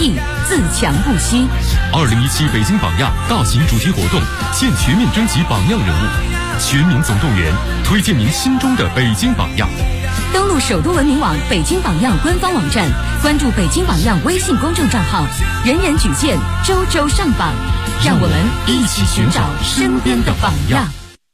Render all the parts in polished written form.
应，自强不息。 2017北京榜样大型主题活动现全面征集榜样人物，全民总动员，推荐您心中的北京榜样。 登录首都文明网北京榜样官方网站，关注北京榜样微信公众账号，人人举荐，周周上榜，让我们一起寻找身边的榜样。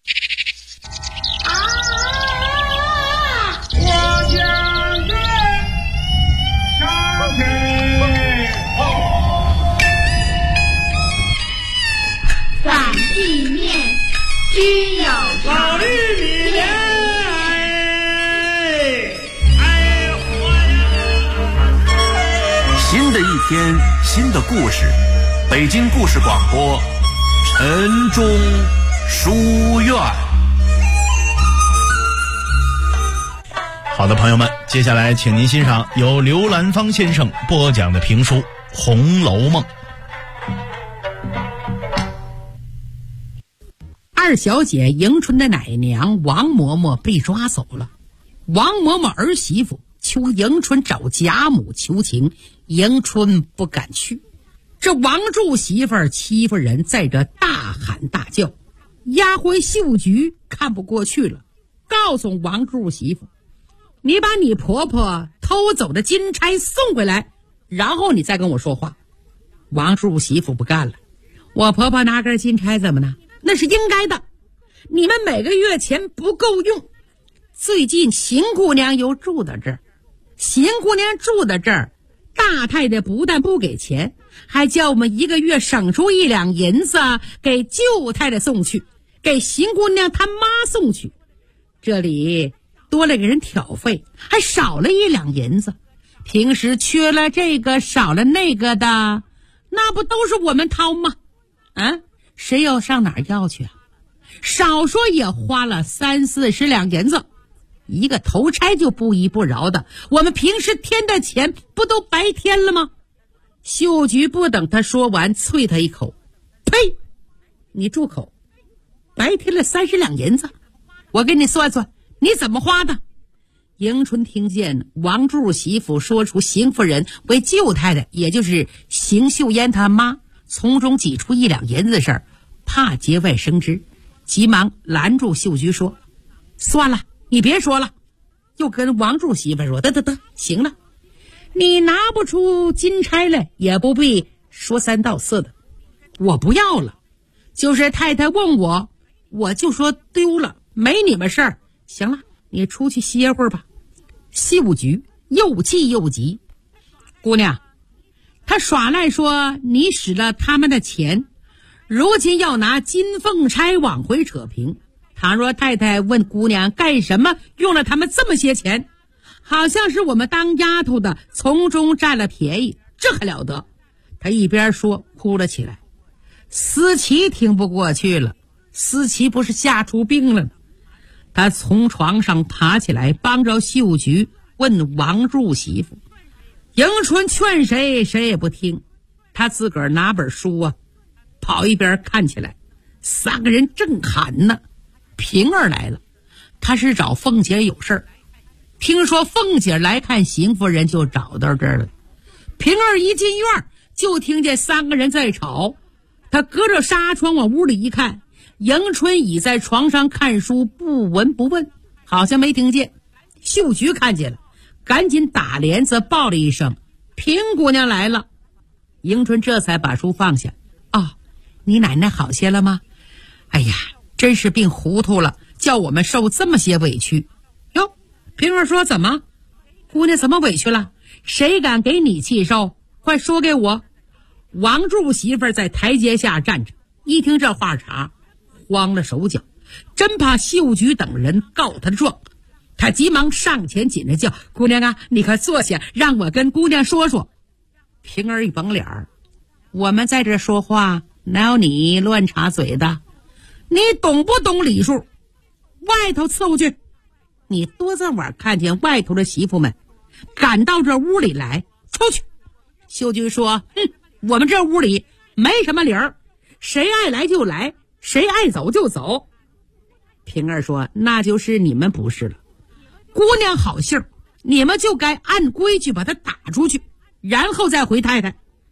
反地面只有老绿米莲， 新的一天，新的故事，北京故事广播，晨钟书院。 好的，朋友们，接下来请您欣赏由刘兰芳先生播讲的评书《红楼梦》。 二小姐迎春的奶娘王嬷嬷被抓走了，王嬷嬷儿媳妇求迎春找贾母求情，迎春不敢去。这王柱媳妇儿欺负人，在这大喊大叫。丫鬟秀菊看不过去了，告诉王柱媳妇，你把你婆婆偷走的金钗送回来，然后你再跟我说话。王柱媳妇不干了，我婆婆拿根金钗怎么呢？那是应该的，你们每个月钱不够用。最近邢姑娘又住到这儿，邢姑娘住到这儿，大太太不但不给钱，还叫我们一个月省出1两银子给舅太太送去，给邢姑娘她妈送去。这里多了个人挑费，还少了1两银子。平时缺了这个少了那个的，那不都是我们掏吗？啊，谁要上哪儿要去啊？少说也花了30-40两银子，一个头差就不依不饶的，我们平时添的钱不都白添了吗？秀菊不等他说完，啐他一口，呸！你住口！白添了30两银子，我给你算算，你怎么花的？迎春听见王柱媳妇说出邢夫人为舅太太，也就是邢秀烟他妈从中挤出1两银子的事儿，怕节外生枝，急忙拦住秀菊说，算了，你别说了。又跟王柱媳妇说，得，行了，你拿不出金钗来，也不必说3道4的，我不要了。就是太太问我，我就说丢了，没你们事儿。行了，你出去歇会儿吧。秀菊又气又急，姑娘，他耍赖说你使了他们的钱，如今要拿金凤钗往回扯平。倘若太太问姑娘干什么用了他们这么些钱，好像是我们当丫头的从中占了便宜，这还了得？他一边说哭了起来。思琪听不过去了，思琪不是吓出病了呢。他从床上爬起来，帮着秀菊问王柱媳妇。迎春劝谁也不听，他自个儿拿本书啊，跑一边看起来。3个人正喊呢，平儿来了，他是找凤姐有事儿。听说凤姐来看邢夫人，就找到这儿了。平儿一进院，就听见3个人在吵。他隔着纱窗往屋里一看，迎春倚在床上看书，不闻不问，好像没听见。秀菊看见了，赶紧打帘子报了一声，平姑娘来了。迎春这才把书放下。你奶奶好些了吗？哎呀，真是病糊涂了，叫我们受这么些委屈。哟，平儿说，怎么？姑娘怎么委屈了？谁敢给你气受？快说给我。王柱媳妇在台阶下站着，一听这话茬，慌了手脚，真怕秀菊等人告他的状。他急忙上前紧着叫，姑娘啊，你快坐下，让我跟姑娘说说。平儿一绷脸儿，我们在这说话，哪有你乱插嘴的？你懂不懂礼数？外头伺候去。你多这晚看见外头的媳妇们赶到这屋里来，出去。秀菊说，我们这屋里没什么理儿，谁爱来就来，谁爱走就走。平儿说，那就是你们不是了。姑娘好信儿，你们就该按规矩把她打出去，然后再回太太。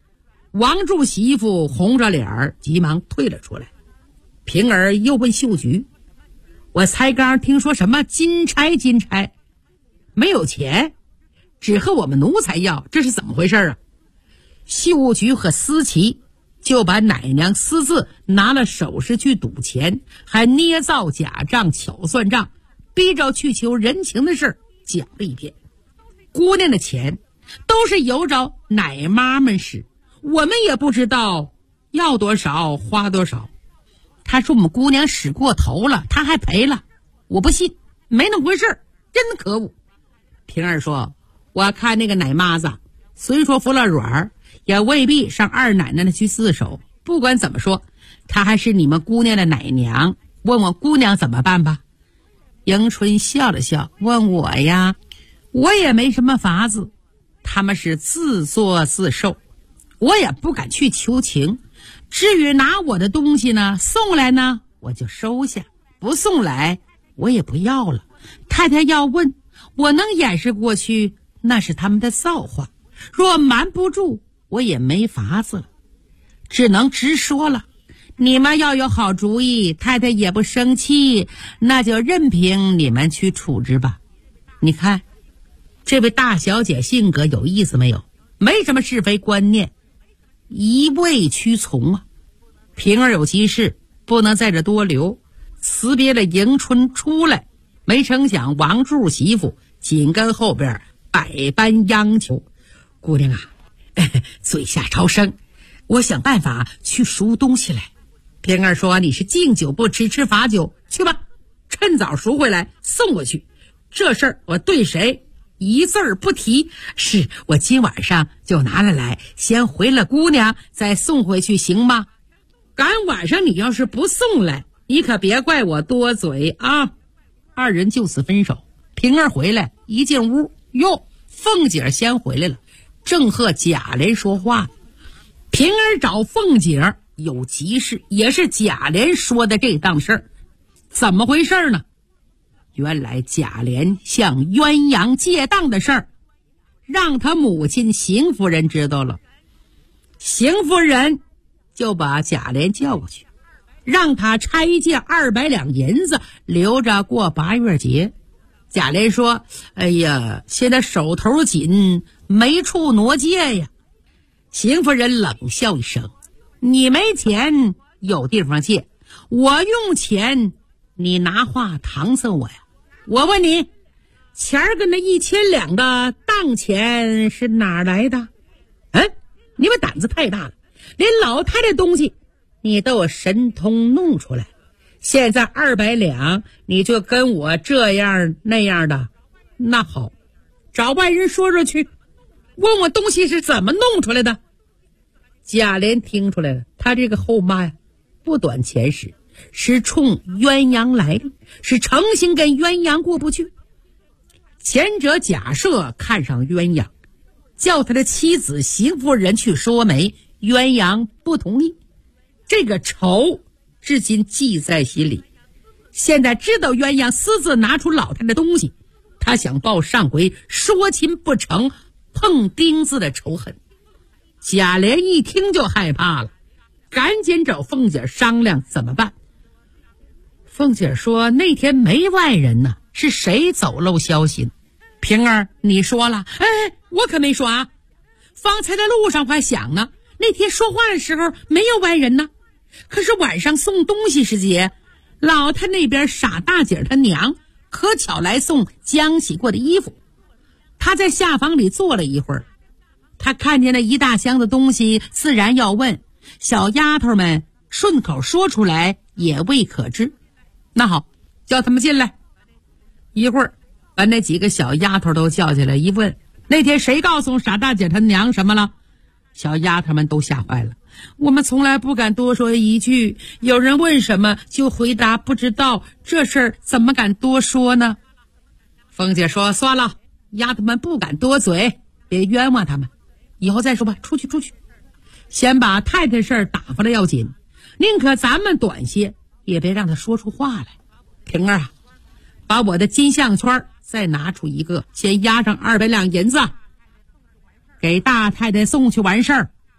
王柱媳妇红着脸儿急忙退了出来。平儿又问秀菊：我才刚听说什么金钗，没有钱，只和我们奴才要，这是怎么回事啊？秀菊和思琪就把奶娘私自拿了首饰去赌钱，还捏造假账巧算账，逼着去求人情的事讲了一遍。姑娘的钱都是由着奶妈们使，我们也不知道要多少花多少。他说我们姑娘使过头了，他还赔了，我不信，没那么回事，真可恶。平儿说，我看那个奶妈子虽说服了软，也未必上二奶奶那去自首，不管怎么说，她还是你们姑娘的奶娘，问我姑娘怎么办吧。迎春笑了笑，问我呀，我也没什么法子，他们是自作自受，我也不敢去求情。至于拿我的东西呢，送来呢我就收下，不送来我也不要了。太太要问，我能掩饰过去，那是他们的造化，若瞒不住，我也没法子了，只能直说了。你们要有好主意，太太也不生气，那就任凭你们去处置吧。你看这位大小姐性格有意思没有？没什么是非观念，一味屈从啊。平儿有急事不能在这多留，辞别了迎春出来，没成想王柱媳妇紧跟后边百般央求，姑娘啊，嘴下超生，我想办法去赎东西来。平儿说，你是敬酒不吃吃罚酒，去吧，趁早赎回来送过去，这事儿我对谁一字儿不提，是我今晚上就拿了来，先回了姑娘再送回去，行吗？赶晚上你要是不送来，你可别怪我多嘴啊。二人就此分手。平儿回来一进屋，哟，凤姐先回来了，正和贾琏说话。平儿找凤姐有急事，也是贾琏说的这档事儿。怎么回事呢？原来贾琏向鸳鸯借当的事儿，让他母亲邢夫人知道了。邢夫人就把贾琏叫过去，让他差借200两银子，留着过8月节。贾琏说，哎呀，现在手头紧，没处挪借呀。邢夫人冷笑一声，你没钱有地方借，我用钱你拿话搪塞我呀。我问你，钱儿跟那1000两的当钱是哪儿来的？你们胆子太大了，连老太太东西你都有神通弄出来，现在200两你就跟我这样那样的。那好，找外人说说去，问我东西是怎么弄出来的。贾琏听出来了，他这个后妈呀不短钱使，是冲鸳鸯来的，是诚心跟鸳鸯过不去。前者贾赦看上鸳鸯，叫他的妻子邢夫人去说媒，鸳鸯不同意，这个仇至今记在心里。现在知道鸳鸯私自拿出老太太的东西，他想报上回说亲不成碰钉子的仇恨。贾琏一听就害怕了，赶紧找凤姐商量怎么办。凤姐说，那天没外人呢，是谁走漏消息？平儿你说了？我可没说啊，方才在路上还想呢，那天说话的时候没有外人呢。可是晚上送东西时节，老太那边傻大姐她娘可巧来送浆洗过的衣服，她在下房里坐了一会儿，她看见那一大箱的东西，自然要问，小丫头们顺口说出来也未可知。那好，叫他们进来。一会儿把那几个小丫头都叫进来，一问，那天谁告诉傻大姐她娘什么了？小丫头们都吓坏了，我们从来不敢多说一句，有人问什么就回答不知道，这事儿怎么敢多说呢？凤姐说，算了，丫头们不敢多嘴，别冤枉他们，以后再说吧，出去，先把太太事儿打发了要紧，宁可咱们短些，也别让她说出话来。平儿啊，把我的金项圈再拿出一个，先压上200两银子，给大太太送去完事儿，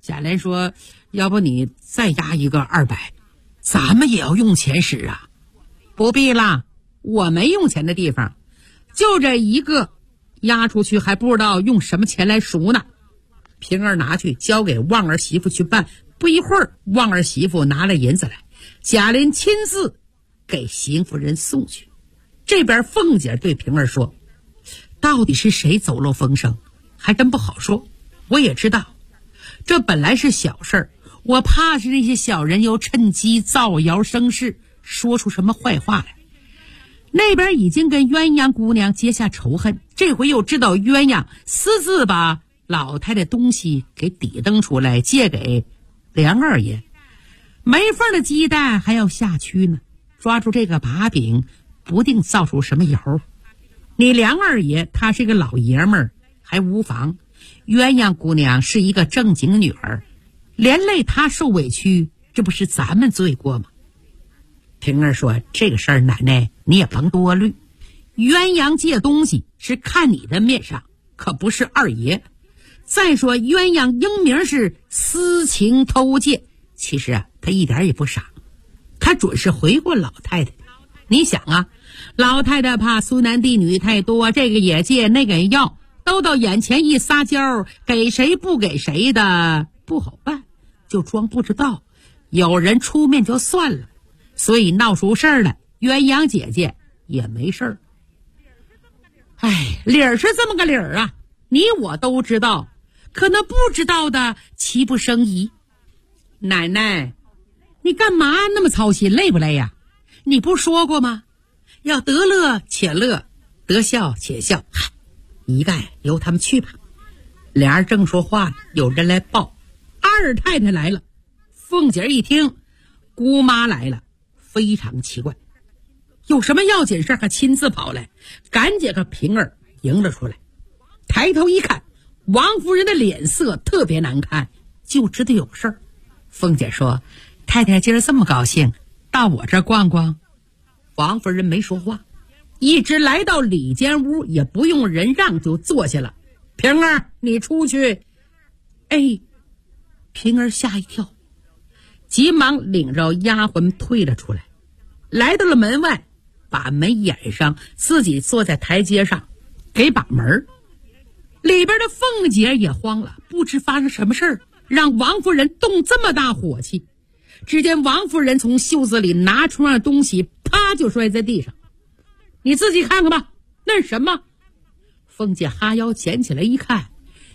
贾琏说，要不你再押一个200，咱们也要用钱使啊。不必啦，我没用钱的地方，就这一个，押出去还不知道用什么钱来赎呢。平儿拿去交给旺儿媳妇去办，不一会儿旺儿媳妇拿了银子来，贾琏亲自给邢夫人送去。这边凤姐对平儿说，到底是谁走漏风声还真不好说，我也知道这本来是小事儿，我怕是那些小人又趁机造谣生事，说出什么坏话来。那边已经跟鸳鸯姑娘结下仇恨，这回又知道鸳鸯私自把老太太东西给抵登出来借给梁二爷，没缝的鸡蛋还要下蛆呢，抓住这个把柄不定造出什么谣。你梁二爷他是个老爷们儿还无妨，鸳鸯姑娘是一个正经女儿，连累她受委屈，这不是咱们罪过吗？平儿说，这个事儿奶奶你也甭多虑，鸳鸯借东西是看你的面上，可不是二爷。再说鸳鸯英名是私情偷借，其实啊他一点也不傻，他准是回过老太太。你想啊，老太太怕孙男弟女太多，这个也借那个也要，都到眼前一撒娇，给谁不给谁的不好办，就装不知道，有人出面就算了，所以闹出事儿来，鸳鸯姐姐也没事儿。哎，理儿是这么个理儿啊，你我都知道，可能不知道的岂不生疑。奶奶，你干嘛那么操心，累不累呀？你不说过吗？要得乐且乐，得笑且笑，一概由他们去吧。俩人正说话，有人来报，二太太来了。凤姐一听姑妈来了，非常奇怪，有什么要紧事还亲自跑来，赶紧和平儿迎了出来。抬头一看，王夫人的脸色特别难看，就知道有事儿。凤姐说，太太今儿这么高兴，到我这儿逛逛。王夫人没说话，一直来到里间屋，也不用人让就坐下了。平儿你出去。哎，平儿吓一跳，急忙领着丫鬟退了出来，来到了门外，把门掩上，自己坐在台阶上给把门。里边的凤姐也慌了，不知发生什么事儿，让王夫人动这么大火气。只见王夫人从袖子里拿出那东西，啪就摔在地上。你自己看看吧，那是什么？凤姐哈腰捡起来一看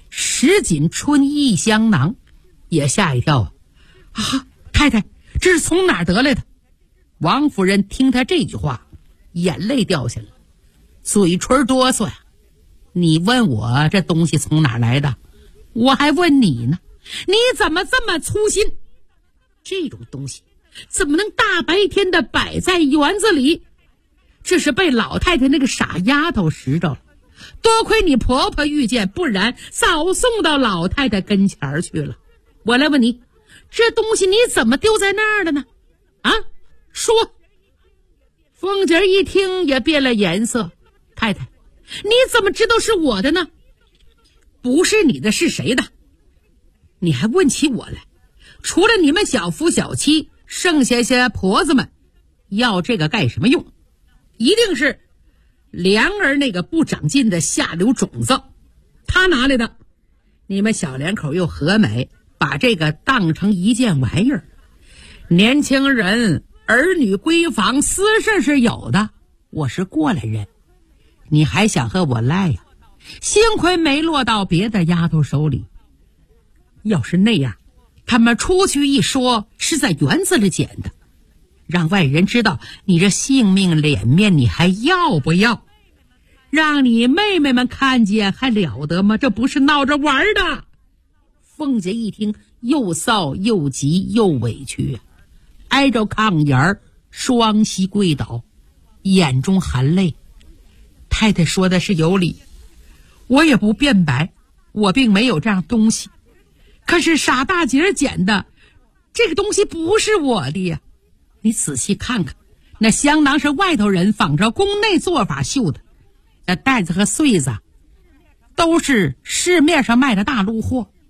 ，10锦春衣香囊，也吓一跳啊！太太，这是从哪儿得来的？王夫人听她这句话，眼泪掉下来，嘴唇哆嗦呀。你问我这东西从哪儿来的，我还问你呢，你怎么这么粗心？这种东西怎么能大白天的摆在园子里？这是被老太太那个傻丫头拾着了，多亏你婆婆遇见，不然早送到老太太跟前去了。我来问你，这东西你怎么丢在那儿的呢？啊，说。凤姐一听也变了颜色，太太，你怎么知道是我的呢？不是你的是谁的？你还问起我来？除了你们小夫小妻，剩下些婆子们要这个干什么用？一定是梁儿那个不长进的下流种子，他拿来的。你们小两口又和美，把这个当成一件玩意儿。年轻人儿女闺房私事是有的，我是过来人，你还想和我赖呀？幸亏没落到别的丫头手里，要是那样，他们出去一说是在园子里捡的，让外人知道你这性命脸面你还要不要？让你妹妹们看见还了得吗？这不是闹着玩的。凤姐一听又臊又急又委屈啊，挨着炕沿儿双膝跪倒，眼中含泪。太太说的是有理，我也不辩白，我并没有这样东西，可是傻大姐捡的这个东西不是我的呀。你仔细看看，那香囊是外头人仿照宫内做法绣的，那袋子和穗子都是市面上卖的大陆货，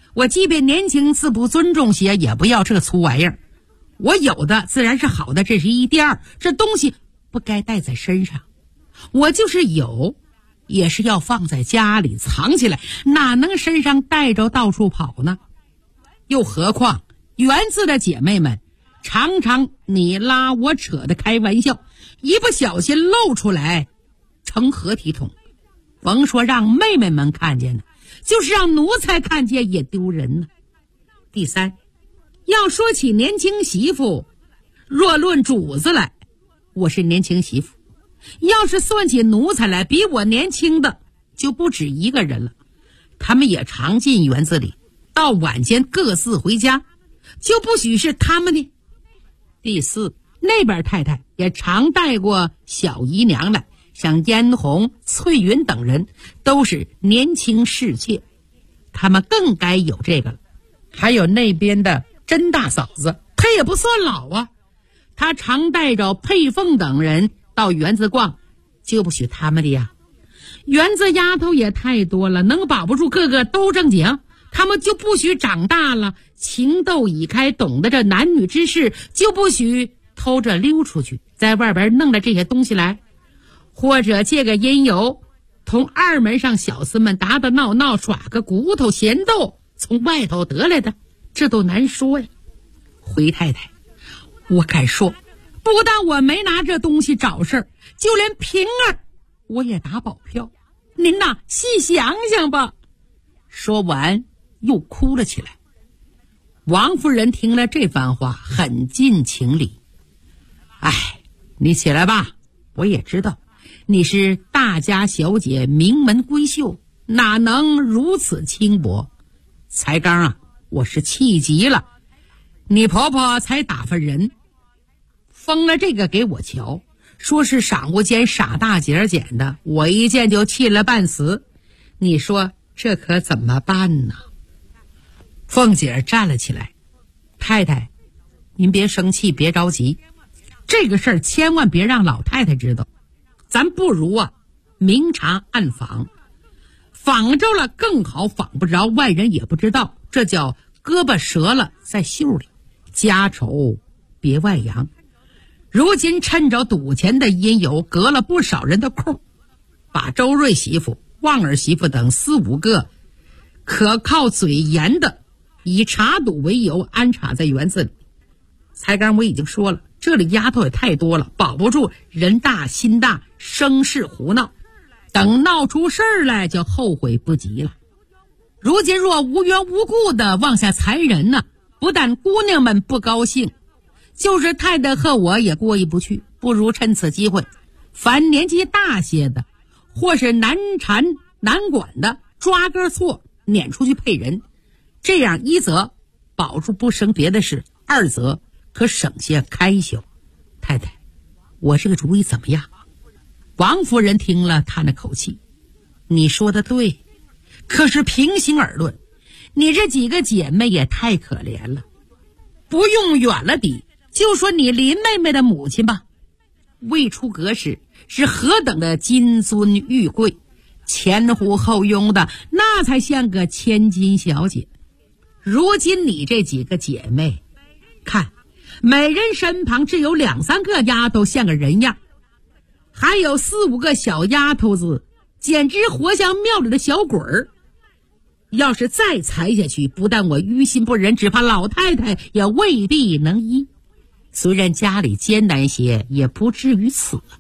我即便年轻自不尊重些，也不要这粗玩意儿。我有的自然是好的，这是一。第二，这东西不该带在身上。我就是有，也是要放在家里藏起来，哪能身上带着到处跑呢？又何况园子的姐妹们常常你拉我扯的开玩笑，一不小心露出来成合体统，甭说让妹妹们看见呢，就是让奴才看见也丢人呢。第三，要说起年轻媳妇，若论主子来，我是年轻媳妇；要是算起奴才来，比我年轻的就不止一个人了。他们也常进园子里，到晚间各自回家，就不许是他们的。第四，那边太太也常带过小姨娘来，像嫣红、翠云等人都是年轻侍妾，他们更该有这个了。还有那边的甄大嫂子，她也不算老啊，她常带着佩凤等人到园子逛，就不许他们的呀。园子丫头也太多了，能保不住个个都正经，他们就不许长大了情窦已开，懂得这男女之事，就不许偷着溜出去，在外边弄了这些东西来，或者借个因由同二门上小厮们打打闹闹，耍个骨头闲斗，从外头得来的，这都难说呀。回太太，我敢说，不但我没拿这东西找事儿，就连平儿我也打保票，您呐细想想吧。说完又哭了起来。王夫人听了这番话，很尽情理。哎，你起来吧，我也知道你是大家小姐，名门闺秀，哪能如此轻薄？才刚啊，我是气急了，你婆婆才打发人封了这个给我瞧，说是赏物间傻大姐捡的，我一见就气了半死。你说这可怎么办呢？凤姐站了起来，太太，您别生气，别着急，这个事儿千万别让老太太知道，咱不如啊明察暗访，访着了更好，访不着外人也不知道，这叫胳膊折了在袖里，家丑别外扬。如今趁着赌钱的因由，隔了不少人的空，把周瑞媳妇、旺儿媳妇等4、5个可靠嘴严的，以查赌为由安插在园子里。才刚我已经说了，这里丫头也太多了，保不住人大心大，生事胡闹，等闹出事儿来就后悔不及了。如今若无缘无故的往下裁人呢，不但姑娘们不高兴，就是太太和我也过意不去。不如趁此机会，凡年纪大些的或是难缠难管的，抓个错撵出去配人，这样一则保住不生别的事，二则可省些开销。太太，我这个主意怎么样？王夫人听了叹了口气，你说的对，可是平心而论，你这几个姐妹也太可怜了。不用远了的，就说你林妹妹的母亲吧，未出阁时是何等的金尊玉贵，前呼后拥的，那才像个千金小姐。如今你这几个姐妹，看每人身旁只有2、3个丫头像个人样，还有4、5个小丫头子，简直活像庙里的小鬼儿。要是再裁下去，不但我于心不忍，只怕老太太也未必能依。虽然家里艰难些，也不至于此。